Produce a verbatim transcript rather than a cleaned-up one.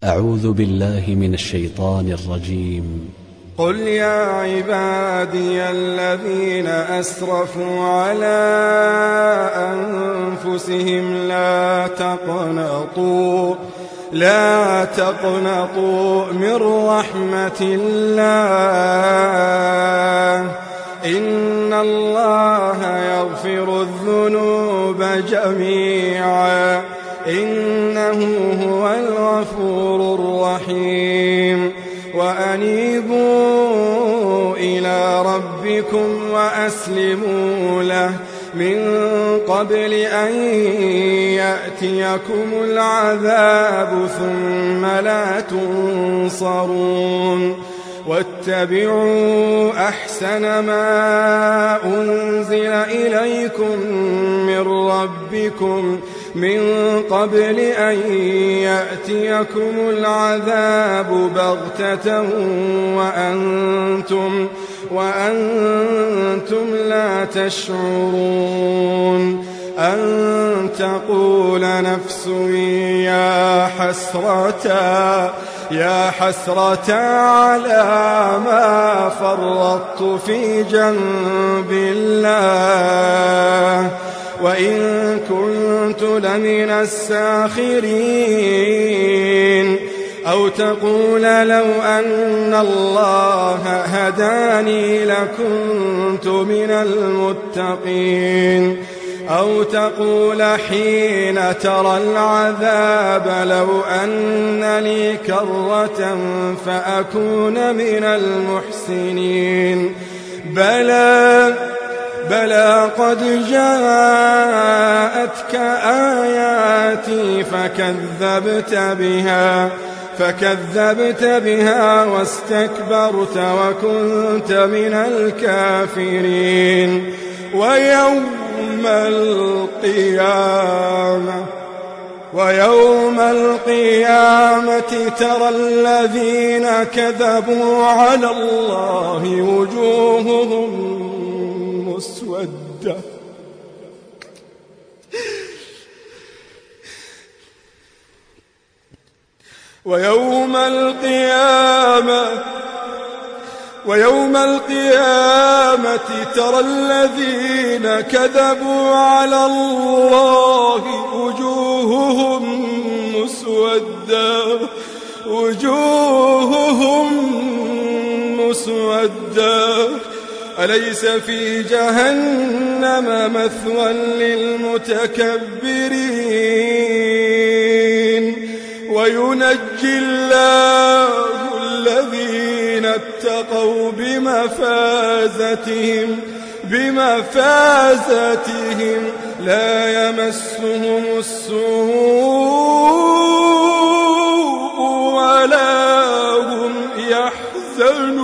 أعوذ بالله من الشيطان الرجيم. قل يا عبادي الذين أسرفوا على أنفسهم لا تقنطوا لا تقنطوا من رحمة الله إن الله يغفر الذنوب جميعا إنه هو الغفور الرحيم وأنيبوا إلى ربكم وأسلموا له من قبل أن يأتيكم العذاب ثم لا تنصرون واتبعوا أحسن ما أنزل إليكم من ربكم من قبل أن يأتيكم العذاب بغتة وأنتم, وأنتم لا تشعرون أن تقول نفس يا حسرتا يا حسرة على ما فرطت في جنب الله وإن كنت لمن الساخرين أو تقول لو أن الله هداني لكنت من المتقين أو تقول حين ترى العذاب لو أن لي كرة فأكون من المحسنين بلى بلى قد جاءتك آياتي فكذبت بها فكذبت بها واستكبرت وكنت من الكافرين ويوم القيامة ويوم القيامة ترى الذين كذبوا على الله وجوههم مسودة ويوم القيامة ويوم القيامة ترى الذين كذبوا على الله وجوههم مسودة وجوههم مسودة أليس في جهنم مثوى للمتكبرين وينجي الله الذين اتقوا بمفازتهم بمفازتهم لا يمسهم السوء ولا هم يحزنون.